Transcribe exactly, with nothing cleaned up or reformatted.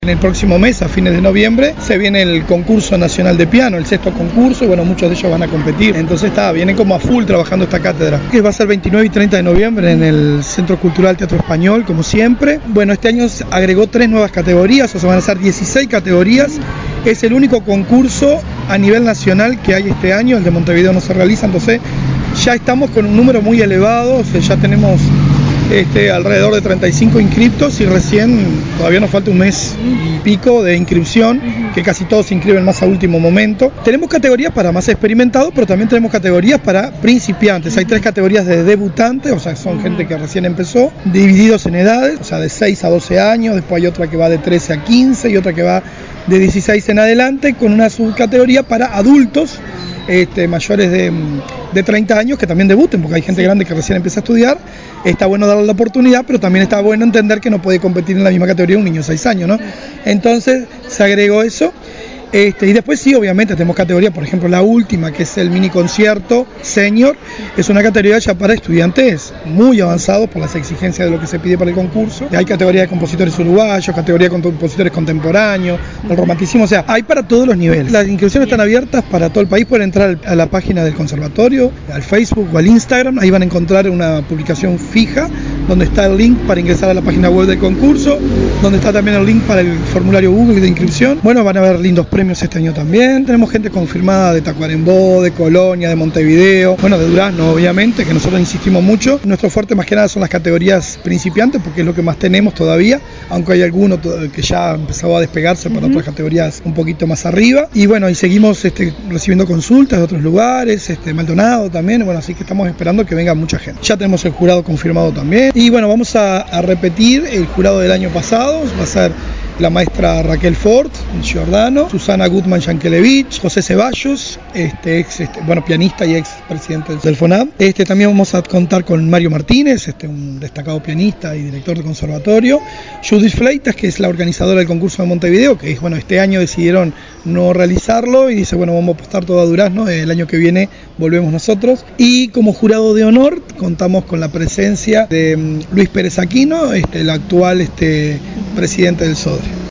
En el próximo mes, a fines de noviembre, se viene el concurso nacional de piano, el sexto concurso, y bueno, muchos de ellos van a competir. Entonces está, vienen como a full trabajando esta cátedra, que va a ser veintinueve y treinta de noviembre en el Centro Cultural Teatro Español, como siempre. Bueno, este año agregó tres nuevas categorías, o sea, van a ser dieciséis categorías. Es el único concurso a nivel nacional que hay este año, el de Montevideo no se realiza, entonces ya estamos con un número muy elevado, o sea, ya tenemos Este, alrededor de treinta y cinco inscriptos y recién todavía nos falta un mes y pico de inscripción, que casi todos se inscriben más a último momento. Tenemos categorías para más experimentados, pero también tenemos categorías para principiantes. Hay tres categorías de debutantes, o sea, son gente que recién empezó, divididos en edades, o sea, de seis a doce años, después hay otra que va de trece a quince y otra que va de dieciséis en adelante, con una subcategoría para adultos Este, mayores de, de treinta años que también debuten, porque hay gente grande que recién empieza a estudiar. Está bueno darle la oportunidad, pero también está bueno entender que no puede competir en la misma categoría un niño de seis años, ¿no? Entonces se agregó eso. Este, y después sí, obviamente tenemos categorías, por ejemplo la última, que es el mini concierto senior, es una categoría ya para estudiantes muy avanzados por las exigencias de lo que se pide para el concurso. Hay categoría de compositores uruguayos, categoría de compositores contemporáneos, el romanticismo, o sea, hay para todos los niveles. Las inscripciones están abiertas para todo el país, pueden entrar a la página del conservatorio, al Facebook o al Instagram, ahí van a encontrar una publicación fija, donde está el link para ingresar a la página web del concurso, donde está también el link para el formulario Google de inscripción. Bueno, van a haber lindos premios este año también. Tenemos gente confirmada de Tacuarembó, de Colonia, de Montevideo, bueno, de Durazno, obviamente, que nosotros insistimos mucho. Nuestro fuerte más que nada son las categorías principiantes, porque es lo que más tenemos todavía, aunque hay alguno que ya empezó a despegarse para uh-huh. otras categorías un poquito más arriba. Y bueno, y seguimos este, recibiendo consultas de otros lugares, este, Maldonado también, bueno, así que estamos esperando que venga mucha gente. Ya tenemos el jurado confirmado también. Y bueno, vamos a, a repetir el jurado del año pasado, va a ser la maestra Raquel Ford, Giordano, Susana Gutman Yankelevich, José Ceballos, este ex, este, bueno, pianista y ex presidente del FONAP. Este, también vamos a contar con Mario Martínez, este, un destacado pianista y director de conservatorio, Judith Fleitas, que es la organizadora del concurso de Montevideo, que es, bueno, este año decidieron no realizarlo y dice, bueno, vamos a apostar todo a Durazno, el año que viene volvemos nosotros. Y como jurado de honor contamos con la presencia de um, Luis Pérez Aquino, este, el actual este, presidente del SODRE.